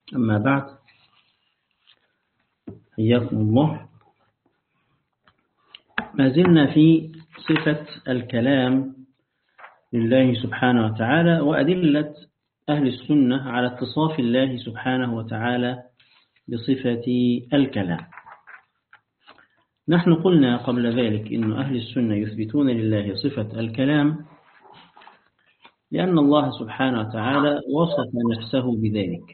أما بعد، حياكم الله. ما زلنا في صفة الكلام لله سبحانه وتعالى وأدلة أهل السنة على اتصاف الله سبحانه وتعالى بصفة الكلام. نحن قلنا قبل ذلك إن أهل السنة يثبتون لله صفة الكلام لأن الله سبحانه وتعالى وصف نفسه بذلك.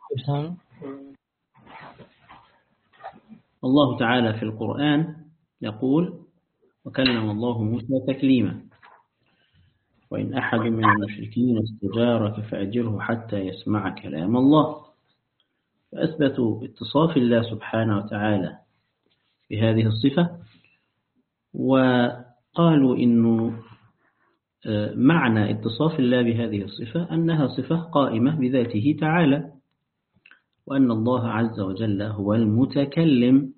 الله تعالى في القرآن يقول: وكلم الله موسى تكليما، وإن أحد من المشركين استجارك فأجره حتى يسمع كلام الله. فأثبتوا اتصاف الله سبحانه وتعالى بهذه الصفة، وقالوا إنه معنى اتصاف الله بهذه الصفة أنها صفة قائمة بذاته تعالى، وأن الله عز وجل هو المتكلم.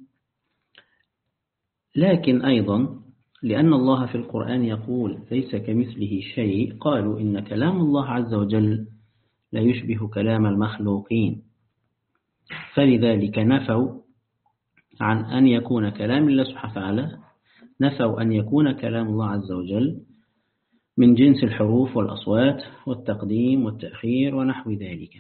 لكن أيضا لأن الله في القرآن يقول ليس كمثله شيء، قالوا إن كلام الله عز وجل لا يشبه كلام المخلوقين، فلذلك نفوا عن أن يكون كلام الله سبحانه وتعالى، نفوا أن يكون كلام الله عز وجل من جنس الحروف والأصوات والتقديم والتأخير ونحو ذلك.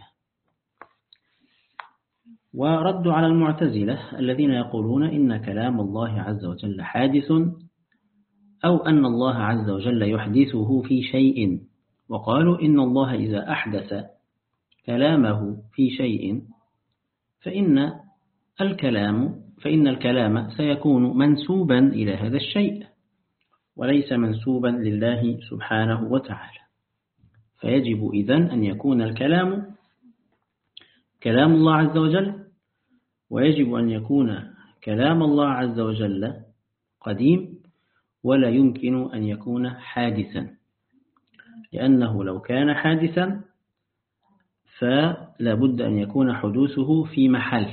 وردوا على المعتزلة الذين يقولون إن كلام الله عز وجل حادث، أو أن الله عز وجل يحدثه في شيء، وقالوا إن الله إذا أحدث كلامه في شيء فإن الكلام سيكون منسوبا إلى هذا الشيء وليس منسوبا لله سبحانه وتعالى. فيجب إذن أن يكون الكلام كلام الله عز وجل، ويجب أن يكون كلام الله عز وجل قديم، ولا يمكن أن يكون حادثا، لأنه لو كان حادثا فلا بد أن يكون حدوثه في محل،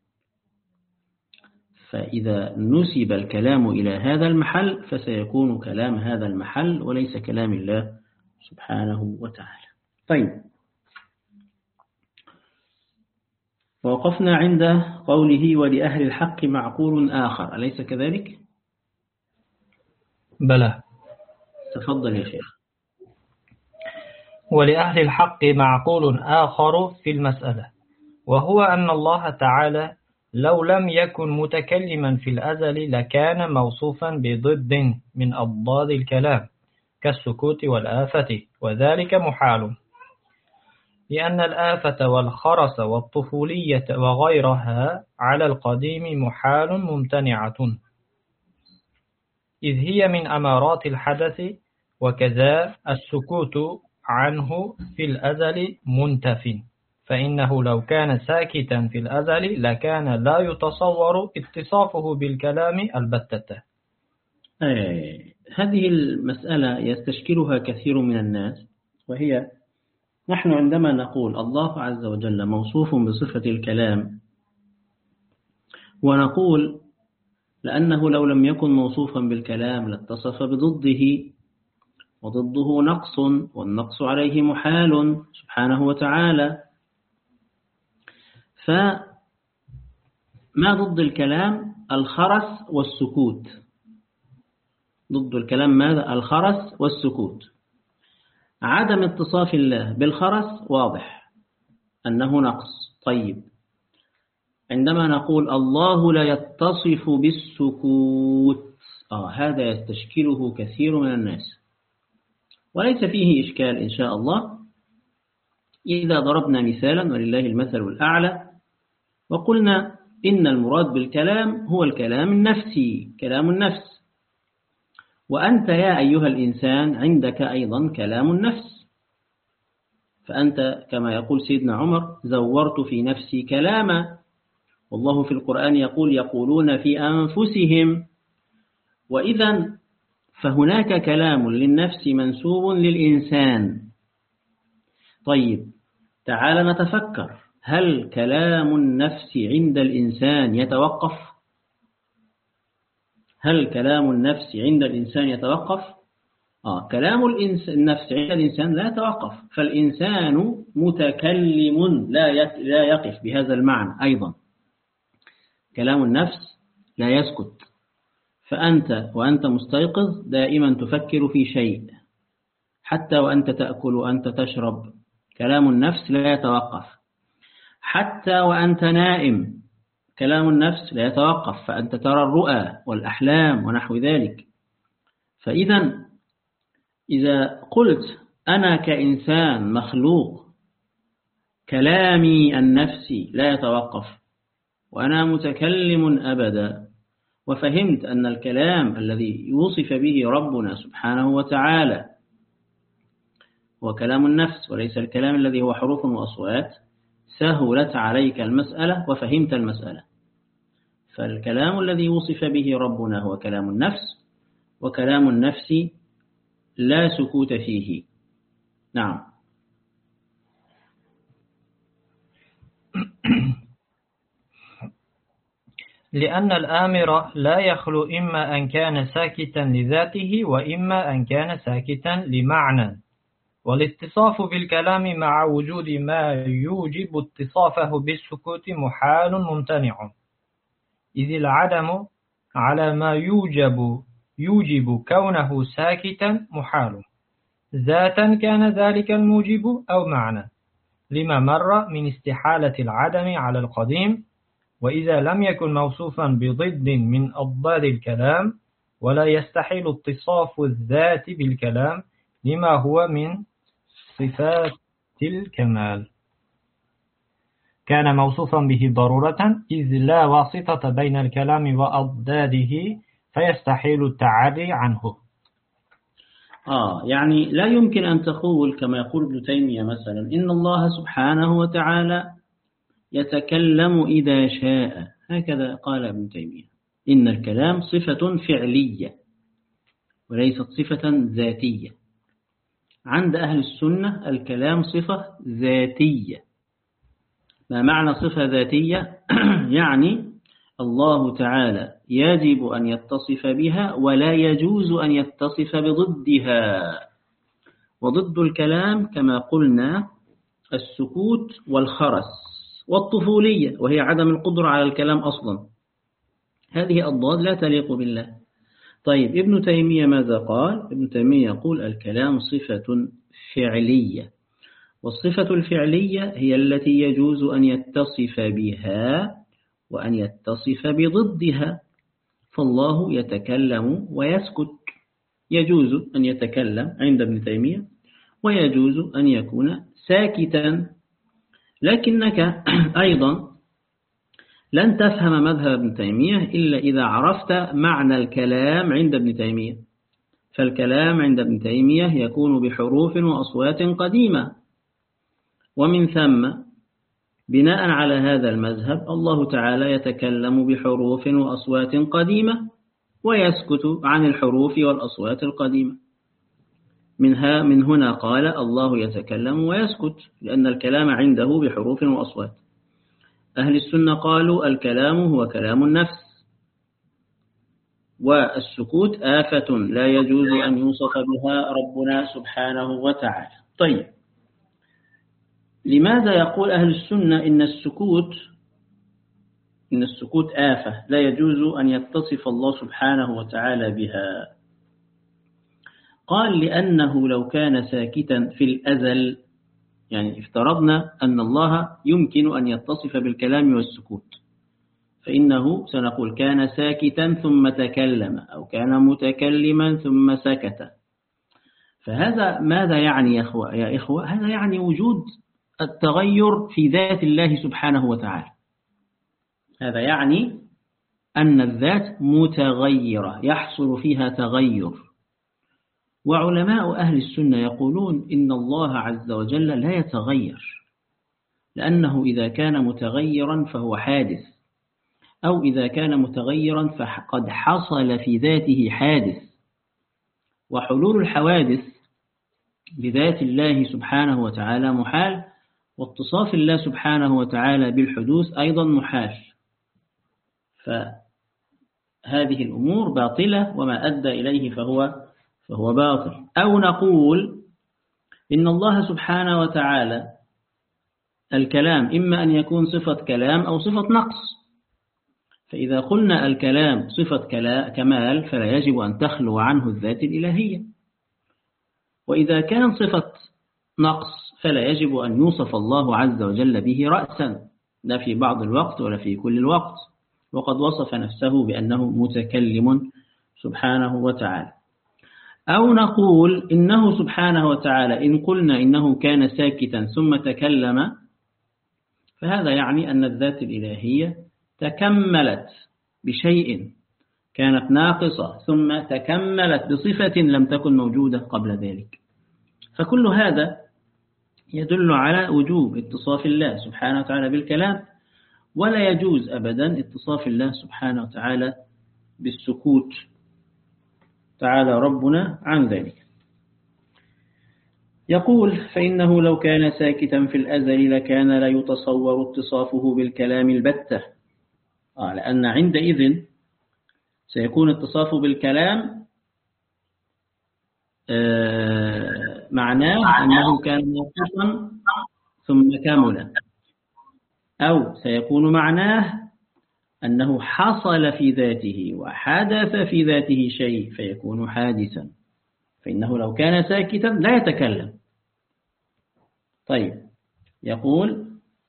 فإذا نسب الكلام إلى هذا المحل فسيكون كلام هذا المحل وليس كلام الله سبحانه وتعالى. طيب، ووقفنا عند قوله: ولأهل الحق معقول آخر، أليس كذلك؟ بلى. تفضل يا شيخ. ولأهل الحق معقول آخر في المسألة، وهو أن الله تعالى لو لم يكن متكلما في الأزل لكان موصوفا بضد من أضداد الكلام كالسكوت والآفة، وذلك محال، لأن الآفة والخرس والطفولية وغيرها على القديم محال ممتنعة، إذ هي من أمارات الحدث، وكذا السكوت عنه في الأزل منتف، فإنه لو كان ساكتا في الأزل لكان لا يتصور اتصافه بالكلام البتة. هذه المسألة يستشكلها كثير من الناس، وهي: نحن عندما نقول الله عز وجل موصوف بصفة الكلام، ونقول لأنه لو لم يكن موصوفا بالكلام لاتصف بضده، وضده نقص، والنقص عليه محال سبحانه وتعالى. فما ضد الكلام؟ الخرس والسكوت. ضد الكلام ماذا؟ الخرس والسكوت. عدم اتصاف الله بالخرس واضح أنه نقص. طيب، عندما نقول الله لا يتصف بالسكوت، هذا يستشكله كثير من الناس، وليس فيه إشكال إن شاء الله إذا ضربنا مثالا ولله المثل الأعلى وقلنا إن المراد بالكلام هو الكلام النفسي، كلام النفس، وأنت يا أيها الإنسان عندك أيضا كلام النفس، فأنت كما يقول سيدنا عمر: زورت في نفسي كلاما، والله في القرآن يقول: يقولون في أنفسهم. وإذا فهناك كلام للنفس منسوب للإنسان. طيب، تعال نتفكر، هل كلام النفس عند الإنسان يتوقف؟ هل كلام النفس عند الإنسان يتوقف؟ كلام النفس عند الإنسان لا يتوقف، فالإنسان متكلم لا يقف بهذا المعنى أيضا. كلام النفس لا يسكت، فأنت وأنت مستيقظ دائما تفكر في شيء، حتى وأنت تأكل وأنت تشرب كلام النفس لا يتوقف، حتى وأنت نائم كلام النفس لا يتوقف، فأنت ترى الرؤى والأحلام ونحو ذلك. فإذا إذا قلت أنا كإنسان مخلوق كلامي النفسي لا يتوقف وأنا متكلم أبدا، وفهمت أن الكلام الذي يوصف به ربنا سبحانه وتعالى هو كلام النفس وليس الكلام الذي هو حروف وأصوات، سهلت عليك المسألة وفهمت المسألة. فالكلام الذي وصف به ربنا هو كلام النفس، وكلام النفس لا سكوت فيه. نعم. لأن الآمر لا يخلو إما أن كان ساكتا لذاته وإما أن كان ساكتا لمعنى، والاتصاف بالكلام مع وجود ما يوجب اتصافه بالسكوت محال ممتنع، إذ العدم على ما يوجب كونه ساكتا محال، ذاتا كان ذلك الموجب أو معنى، لما مر من استحالة العدم على القديم. وإذا لم يكن موصوفا بضد من أضداد الكلام ولا يستحيل اتصاف الذات بالكلام لما هو من صفات الكمال، كان موصوفا به ضرورة، إذ لا واسطة بين الكلام وأضداده فيستحيل التعري عنه. يعني لا يمكن أن تقول كما يقول ابن تيمية مثلا إن الله سبحانه وتعالى يتكلم إذا شاء، هكذا قال ابن تيمية. إن الكلام صفة فعلية وليست صفة ذاتية. عند أهل السنة الكلام صفة ذاتية. ما معنى صفة ذاتية؟ يعني الله تعالى يجب أن يتصف بها ولا يجوز أن يتصف بضدها. وضد الكلام كما قلنا السكوت والخرس والطفولية، وهي عدم القدرة على الكلام أصلا. هذه أضداد لا تليق بالله. طيب ابن تيمية ماذا قال؟ ابن تيمية يقول الكلام صفة فعلية، والصفة الفعلية هي التي يجوز أن يتصف بها وأن يتصف بضدها. فالله يتكلم ويسكت، يجوز أن يتكلم عند ابن تيمية ويجوز أن يكون ساكتا. لكنك أيضا لن تفهم مذهب ابن تيمية إلا إذا عرفت معنى الكلام عند ابن تيمية. فالكلام عند ابن تيمية يكون بحروف وأصوات قديمة، ومن ثم بناء على هذا المذهب الله تعالى يتكلم بحروف وأصوات قديمة ويسكت عن الحروف والأصوات القديمة. من هنا قال الله يتكلم ويسكت، لأن الكلام عنده بحروف وأصوات. أهل السنة قالوا الكلام هو كلام النفس، والسكوت آفة لا يجوز أن يوصف بها ربنا سبحانه وتعالى. طيب، لماذا يقول أهل السنة إن السكوت آفة لا يجوز أن يتصف الله سبحانه وتعالى بها؟ قال لأنه لو كان ساكتا في الأزل، يعني افترضنا أن الله يمكن أن يتصف بالكلام والسكوت، فإنه سنقول كان ساكتا ثم تكلم، أو كان متكلما ثم سكت. فهذا ماذا يعني يا إخوة؟ هذا يعني وجود التغير في ذات الله سبحانه وتعالى. هذا يعني أن الذات متغيرة يحصل فيها تغير. وعلماء أهل السنة يقولون إن الله عز وجل لا يتغير، لأنه إذا كان متغيرا فهو حادث، أو إذا كان متغيرا فقد حصل في ذاته حادث. وحلول الحوادث بذات الله سبحانه وتعالى محال، واتصاف الله سبحانه وتعالى بالحدوث أيضا محال. فهذه الأمور باطلة، وما أدى إليه فهو باطل. أو نقول إن الله سبحانه وتعالى الكلام إما أن يكون صفة كلام أو صفة نقص، فإذا قلنا الكلام صفة كمال فلا يجب أن تخلو عنه الذات الإلهية، وإذا كان صفة نقص فلا يجب أن يوصف الله عز وجل به رأسا، لا في بعض الوقت ولا في كل الوقت، وقد وصف نفسه بأنه متكلم سبحانه وتعالى. أو نقول إنه سبحانه وتعالى إن قلنا إنه كان ساكتا ثم تكلم، فهذا يعني أن الذات الإلهية تكملت بشيء كانت ناقصة ثم تكملت بصفة لم تكن موجودة قبل ذلك. فكل هذا يدل على وجوب اتصاف الله سبحانه وتعالى بالكلام، ولا يجوز أبدا اتصاف الله سبحانه وتعالى بالسكوت، تعالى ربنا عن ذلك. يقول فإنه لو كان ساكتا في الأزل لكان لا يتصور اتصافه بالكلام البتة، لأن عندئذ سيكون اتصافه بالكلام معناه أنه كان ناقصا ثم كمل، أو سيكون معناه أنه حصل في ذاته وحدث في ذاته شيء فيكون حادثا، فإنه لو كان ساكتا لا يتكلم. طيب، يقول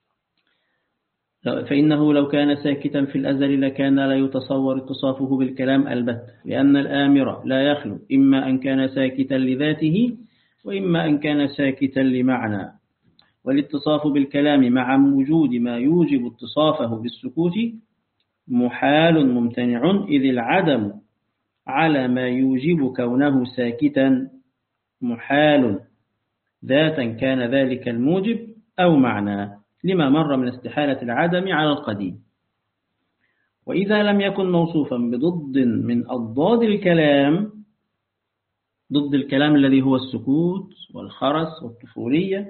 فإنه لو كان ساكتا في الأزل لكان لا يتصور اتصافه بالكلام البتة، لأن الآمر لا يخلو إما أن كان ساكتا لذاته وإما أن كان ساكتا لمعنى، والاتصاف بالكلام مع وجود ما يوجب اتصافه بالسكوت محال ممتنع، إذ العدم على ما يوجب كونه ساكتا محال ذاتا كان ذلك الموجب أو معنى، لما مر من استحالة العدم على القديم. وإذا لم يكن موصوفا بضد من أضداد الكلام، ضد الكلام الذي هو السكوت والخرس والطفولية،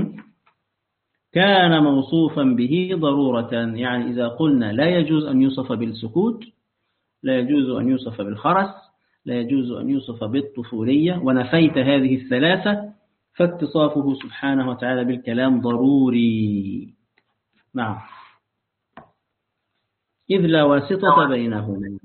كان موصوفا به ضرورة. يعني إذا قلنا لا يجوز أن يوصف بالسكوت، لا يجوز أن يوصف بالخرس، لا يجوز أن يوصف بالطفولية، ونفيت هذه الثلاثة، فاتصافه سبحانه وتعالى بالكلام ضروري. نعم، إذ لا واسطة بينهما.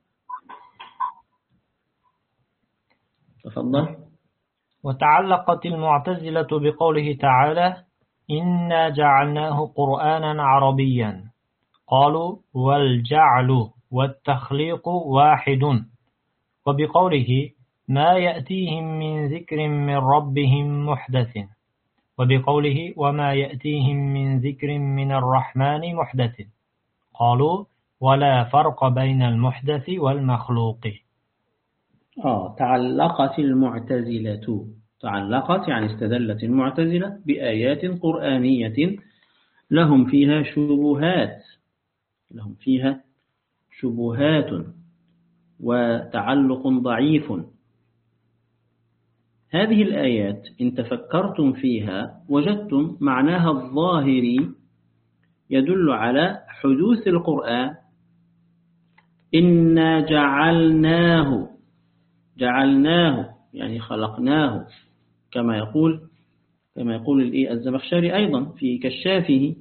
تفضل. وتعلقت المعتزلة بقوله تعالى إنا جعلناه قرآنا عربيا، قالوا والجعل والتخليق واحد، وبقوله ما يأتيهم من ذكر من ربهم محدث، وبقوله وما يأتيهم من ذكر من الرحمن محدث، قالوا ولا فرق بين المحدث والمخلوق. تعلقت المعتزلة، تعلقت يعني استدلت المعتزلة بآيات قرآنية لهم فيها شبهات وتعلق ضعيف. هذه الآيات إن تفكرتم فيها وجدتم معناها الظاهري يدل على حدوث القرآن. إنا جعلناه يعني خلقناه، كما يقول الزمخشري أيضا في كشافه،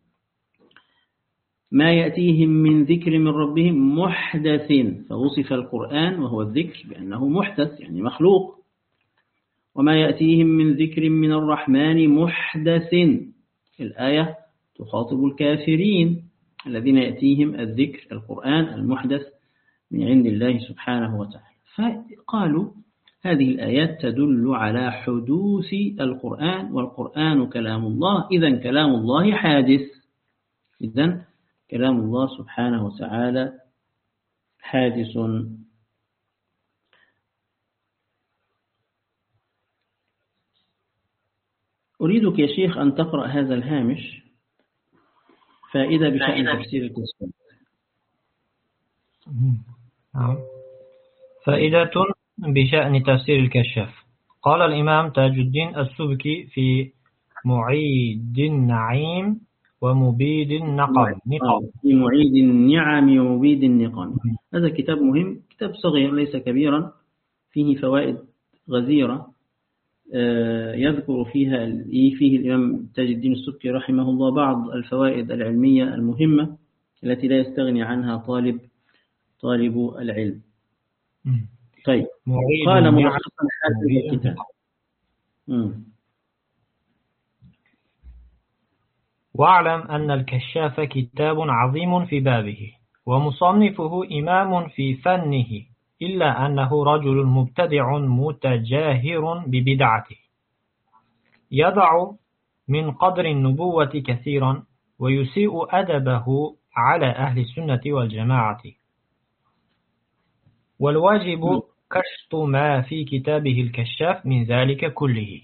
ما يأتيهم من ذكر من ربهم محدث، فوصف القرآن وهو الذكر بأنه محدث يعني مخلوق. وما يأتيهم من ذكر من الرحمن محدث، الآية تخاطب الكافرين الذين يأتيهم الذكر القرآن المحدث من عند الله سبحانه وتعالى. فقالوا هذه الآيات تدل على حدوث القرآن، والقرآن كلام الله، إذن كلام الله حادث، إذن كلام الله سبحانه وتعالى حادث. أريدك يا شيخ أن تقرأ هذا الهامش، فائدة بشأن تفسير الكشاف. فائدة بشأن تفسير الكشاف. قال الإمام تاج الدين السبكي في معيد النعيم ومبيد النقم، في معيد النعم ومبيد النقم. هذا كتاب مهم، كتاب صغير ليس كبيرا، فيه فوائد غزيرة يذكر فيه الإمام تاج الدين السبكي رحمه الله بعض الفوائد العلمية المهمة التي لا يستغني عنها طالب العلم. طيب، قال ملخصا هذا الكتاب. واعلم أن الكشاف كتاب عظيم في بابه، ومصنفه إمام في فنه، إلا أنه رجل مبتدع متجاهر ببدعته، يضع من قدر النبوة كثيرا، ويسيء أدبه على أهل السنة والجماعة، والواجب كشف ما في كتابه الكشاف من ذلك كله.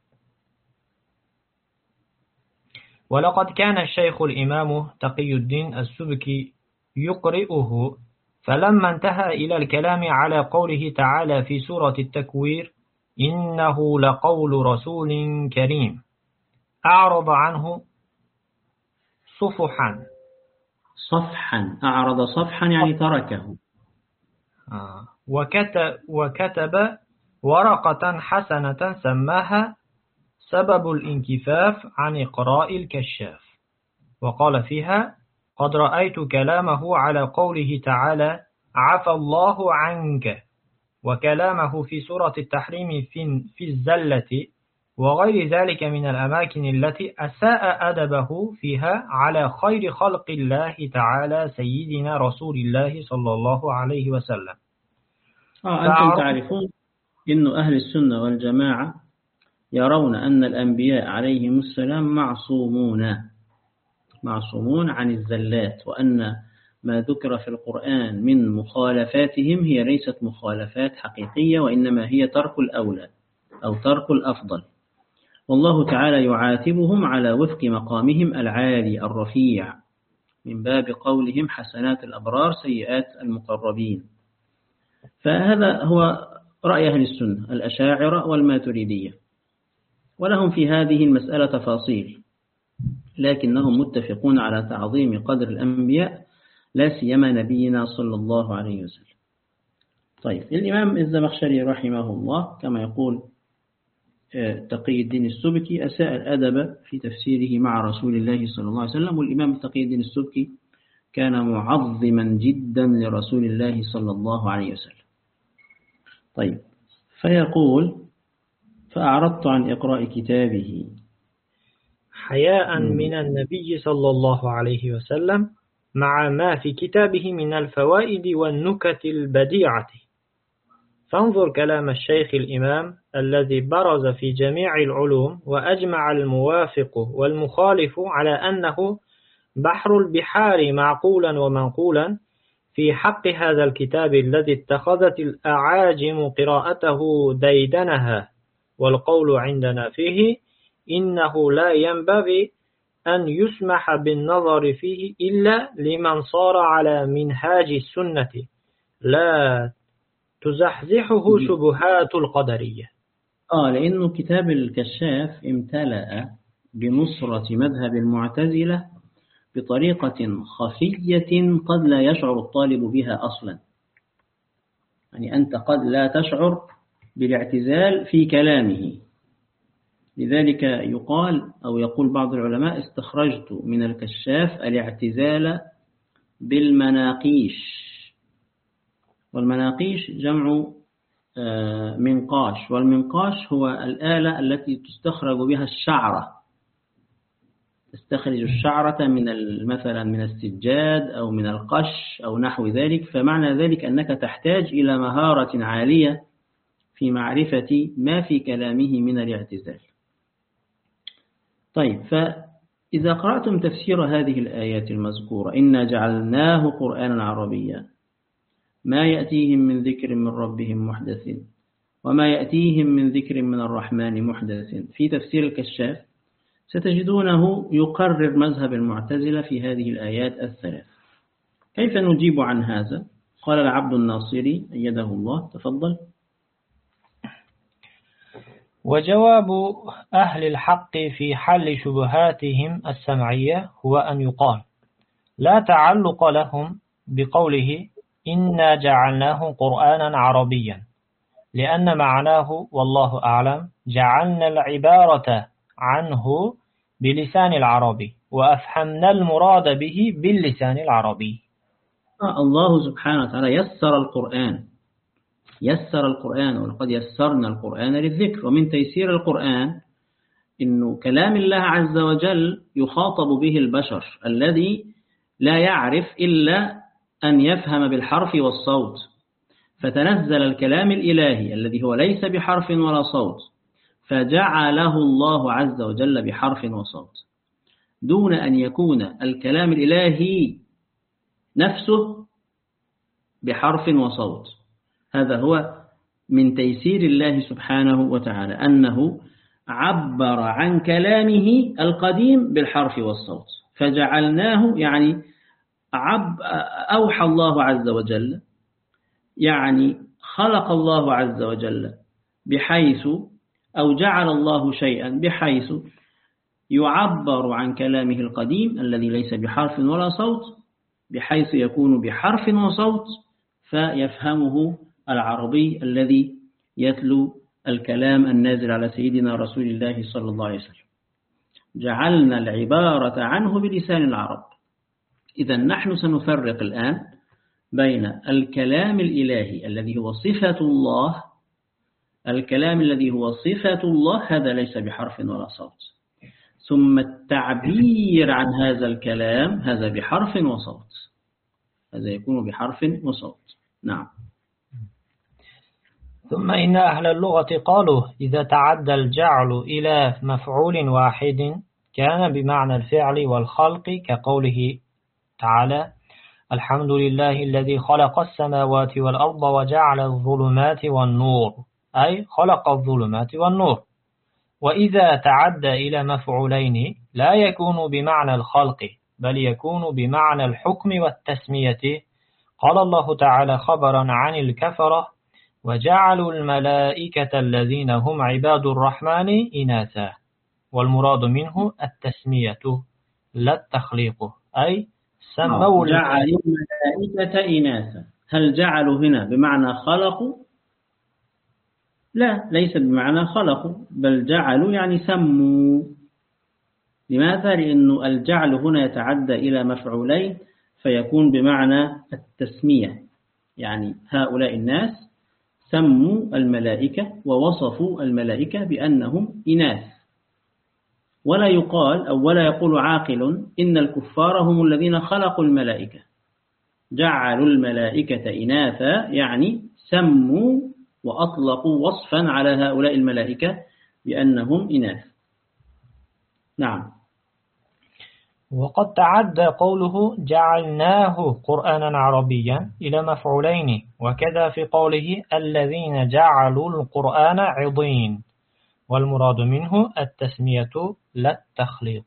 ولقد كان الشيخ الإمام تقي الدين السبكي يقرئه، فلما انتهى إلى الكلام على قوله تعالى في سورة التكوير إنه لقول رسول كريم، أعرض عنه صفحا أعرض صفحا يعني تركه. وكتب ورقة حسنة سماها سبب الانكفاف عن إقراء الكشاف، وقال فيها قد رأيت كلامه على قوله تعالى عفى الله عنك، وكلامه في سورة التحريم في الزلة، وغير ذلك من الأماكن التي أساء أدبه فيها على خير خلق الله تعالى سيدنا رسول الله صلى الله عليه وسلم. أنتم تعرفون إن أهل السنة والجماعة يرون أن الأنبياء عليهم السلام معصومون عن الزلات، وأن ما ذكر في القرآن من مخالفاتهم هي ليست مخالفات حقيقية، وإنما هي ترك الأولى أو ترك الأفضل، والله تعالى يعاتبهم على وفق مقامهم العالي الرفيع، من باب قولهم حسنات الأبرار سيئات المقربين. فهذا هو رأي أهل السنة الأشاعرة والماتريدية، ولهم في هذه المسألة تفاصيل، لكنهم متفقون على تعظيم قدر الأنبياء، لا سيما نبينا صلى الله عليه وسلم. طيب، الإمام الزمخشري رحمه الله كما يقول تقي الدين السبكي أساء الأدب في تفسيره مع رسول الله صلى الله عليه وسلم، والإمام تقي الدين السبكي كان معظما جدا لرسول الله صلى الله عليه وسلم. طيب، فيقول فأعرضت عن إقراء كتابه حياء من النبي صلى الله عليه وسلم، مع ما في كتابه من الفوائد والنكت البديعة. فانظر كلام الشيخ الإمام الذي برز في جميع العلوم، وأجمع الموافق والمخالف على أنه بحر البحار معقولا ومنقولا في حق هذا الكتاب الذي اتخذت الأعاجم قراءته ديدنها، والقول عندنا فيه إنه لا ينبغي أن يسمح بالنظر فيه إلا لمن صار على منهاج السنة، لا تزحزحه شبهات القدرية. لأنه كتاب الكشاف امتلأ بنصرة مذهب المعتزلة بطريقة خفية قد لا يشعر الطالب بها أصلا. يعني أنت قد لا تشعر بالاعتزال في كلامه، لذلك يقول بعض العلماء استخرجت من الكشاف الاعتزال بالمناقيش، والمناقيش جمع منقاش، والمنقاش هو الآلة التي تستخرج بها الشعرة، تستخرج الشعرة مثلا من السجاد أو من القش أو نحو ذلك، فمعنى ذلك أنك تحتاج إلى مهارة عالية في معرفة ما في كلامه من الاعتزال. طيب، فإذا قرأتم تفسير هذه الآيات المذكورة إنا جعلناه قرآنا عربيا ما يأتيهم من ذكر من ربهم محدث وما يأتيهم من ذكر من الرحمن محدث، في تفسير الكشاف ستجدونه يقرر مذهب المعتزلة في هذه الآيات الثلاث. كيف نجيب عن هذا؟ قال العبد الناصري أيده الله، تفضل. وجواب أهل الحق في حل شبهاتهم السمعية هو أن يقال لا تعلق لهم بقوله إنا جعلناه قرآنا عربيا، لأن معناه والله أعلم جعلنا العبارة عنه بلسان العربي وأفهمنا المراد به باللسان العربي. الله سبحانه وتعالى يسر القرآن ولقد يسرنا القرآن للذكر. ومن تيسير القرآن إنه كلام الله عز وجل يخاطب به البشر الذي لا يعرف إلا أن يفهم بالحرف والصوت، فتنزل الكلام الإلهي الذي هو ليس بحرف ولا صوت فجعله الله عز وجل بحرف وصوت، دون أن يكون الكلام الإلهي نفسه بحرف وصوت. هذا هو من تيسير الله سبحانه وتعالى، أنه عبر عن كلامه القديم بالحرف والصوت، فجعلناه يعني أوحى الله عز وجل، يعني خلق الله عز وجل بحيث أو جعل الله شيئا بحيث يعبر عن كلامه القديم الذي ليس بحرف ولا صوت، بحيث يكون بحرف وصوت فيفهمه العربي الذي يتلو الكلام النازل على سيدنا رسول الله صلى الله عليه وسلم. جعلنا العبارة عنه بلسان العرب. إذا نحن سنفرق الآن بين الكلام الإلهي الذي هو صفة الله، الكلام الذي هو صفة الله هذا ليس بحرف ولا صوت، ثم التعبير عن هذا الكلام هذا بحرف وصوت، هذا يكون بحرف وصوت. نعم. ثم إن أهل اللغة قالوا إذا تعدى الجعل إلى مفعول واحد كان بمعنى الفعل والخلق، كقوله تعالى الحمد لله الذي خلق السماوات والأرض وجعل الظلمات والنور، أي خلق الظلمات والنور. وإذا تعدى إلى مفعولين لا يكون بمعنى الخلق بل يكون بمعنى الحكم والتسمية. قال الله تعالى خبرا عن الكفرة وجعلوا الملائكة الذين هم عباد الرحمن إناثا، والمراد منه التسمية لا التخليق، أي سموا جعلوا الملائكة إناثا. هل جعلوا هنا بمعنى خلقوا؟ لا، ليس بمعنى خلقوا، بل جعلوا يعني سموا. لماذا؟ لأن الجعل هنا يتعدى إلى مفعولين فيكون بمعنى التسمية، يعني هؤلاء الناس سموا الملائكة ووصفوا الملائكة بأنهم إناث. ولا يقال أو ولا يقول عاقل إن الكفار هم الذين خلقوا الملائكة. جعلوا الملائكة إناثا يعني سموا وأطلقوا وصفا على هؤلاء الملائكة بأنهم إناث. نعم. وقد تعدى قوله جعلناه قرآنا عربيا إلى مفعولين، وكذا في قوله الذين جعلوا القرآن عضين، والمراد منه التسمية لا التخليق.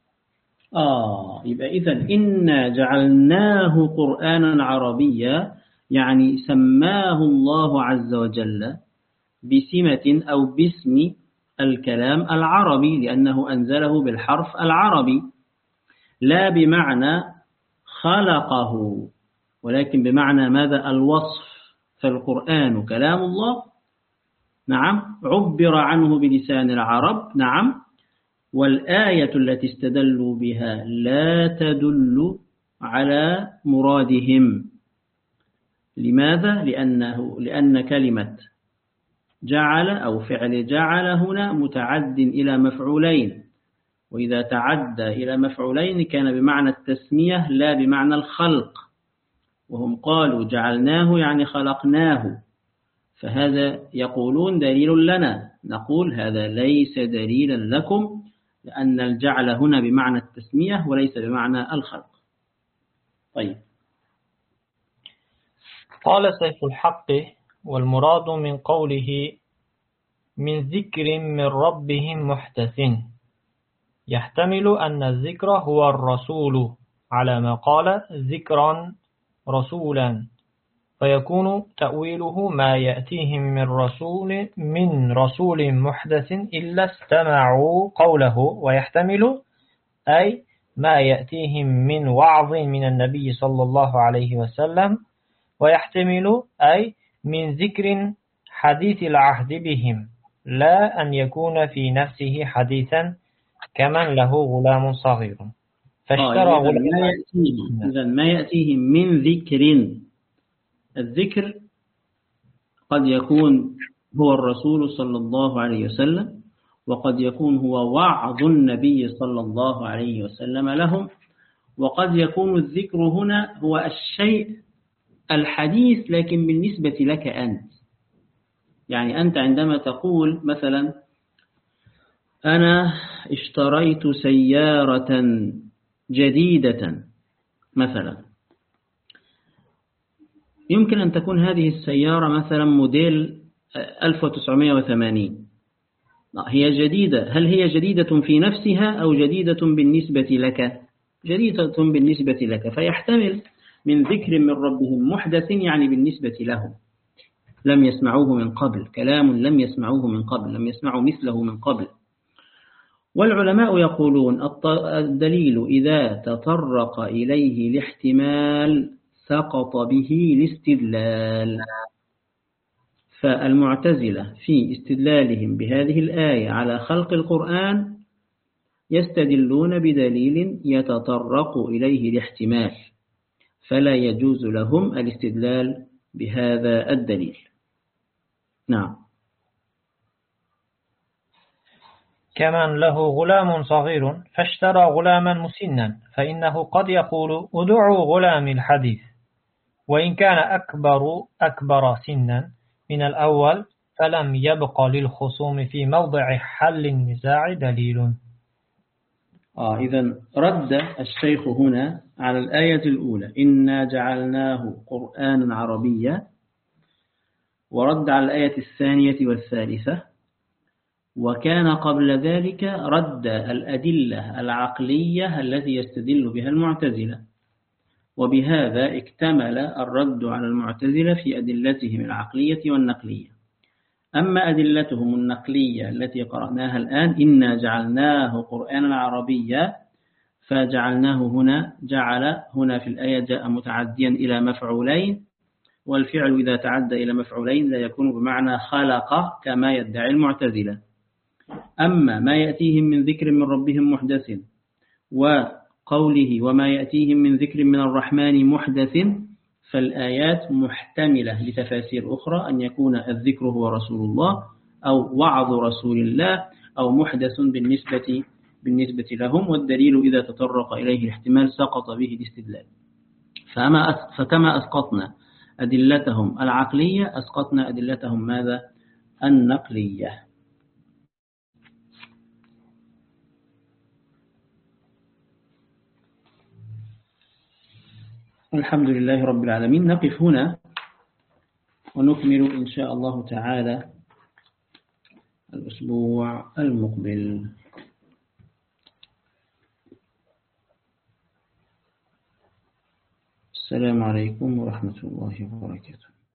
يبقى إذن إنا جعلناه قرآنا عربيا يعني سماه الله عز وجل بسمة أو باسم الكلام العربي لأنه أنزله بالحرف العربي، لا بمعنى خلقه ولكن بمعنى ماذا؟ الوصف. فالقرآن كلام الله، نعم، عبر عنه بلسان العرب، نعم، والآية التي استدلوا بها لا تدل على مرادهم. لماذا؟ لأن كلمة جعل أو فعل جعل هنا متعد إلى مفعولين، وإذا تعدى إلى مفعولين كان بمعنى التسمية لا بمعنى الخلق، وهم قالوا جعلناه يعني خلقناه، فهذا يقولون دليل لنا، نقول هذا ليس دليلا لكم، لأن الجعل هنا بمعنى التسمية وليس بمعنى الخلق. طيب. قال سيف الحق والمراد من قوله من ذكر من ربهم محدث يحتمل أن الذكر هو الرسول على ما قال ذكرا رسولا، فيكون تأويله ما يأتيهم من رسول محدث إلا استمعوا قوله، ويحتمل أي ما يأتيهم من وعظ من النبي صلى الله عليه وسلم، ويحتمل أي من ذكر حديث العهد بهم، لا أن يكون في نفسه حديثا كمن له غلام صغير فاشترى غلاما. إذا ما يأتيهم من ذكر، الذكر قد يكون هو الرسول صلى الله عليه وسلم، وقد يكون هو وعظ النبي صلى الله عليه وسلم لهم، وقد يكون الذكر هنا هو الشيء الحديث لكن بالنسبة لك أنت. يعني أنت عندما تقول مثلا أنا اشتريت سيارة جديدة مثلا، يمكن أن تكون هذه السيارة مثلا موديل 1980، هي جديدة. هل هي جديدة في نفسها أو جديدة بالنسبة لك؟ جديدة بالنسبة لك، فيحتمل من ذكر من ربهم محدث يعني بالنسبة لهم، لم يسمعوه من قبل، كلام لم يسمعوه من قبل، لم يسمعوا مثله من قبل. والعلماء يقولون الدليل إذا تطرق إليه الاحتمال سقط به الاستدلال. فالمعتزلة في استدلالهم بهذه الآية على خلق القرآن يستدلون بدليل يتطرق إليه الاحتمال، فلا يجوز لهم الاستدلال بهذا الدليل. نعم. كمن له غلام صغير فاشترى غلاما مسنا، فإنه قد يقول ادعوا غلامي الحديث، وإن كان أكبر سنا من الأول فلم يبق للخصوم في موضع حل النزاع دليل. إذن رد الشيخ هنا على الآية الأولى إنا جعلناه قرآنا عربيا، ورد على الآية الثانية والثالثة، وكان قبل ذلك رد الأدلة العقلية التي يستدل بها المعتزلة، وبهذا اكتمل الرد على المعتزلة في أدلتهم العقلية والنقلية. أما أدلتهم النقلية التي قرأناها الآن إنا جعلناه قرآنا عربيا، فجعلناه هنا جعل هنا في الآية جاء متعديا إلى مفعولين، والفعل إذا تعدى إلى مفعولين لا يكون بمعنى خلق كما يدعي المعتزلة. أما ما يأتيهم من ذكر من ربهم محدث، وقوله وما يأتيهم من ذكر من الرحمن محدث، فالآيات محتملة لتفاسير أخرى، أن يكون الذكر هو رسول الله أو وعظ رسول الله أو محدث بالنسبة لهم، والدليل إذا تطرق إليه الاحتمال سقط به الاستدلال. فكما أسقطنا أدلتهم العقلية أسقطنا أدلتهم ماذا؟ النقلية. الحمد لله رب العالمين. نقف هنا ونكمل إن شاء الله تعالى الأسبوع المقبل. السلام عليكم ورحمة الله وبركاته.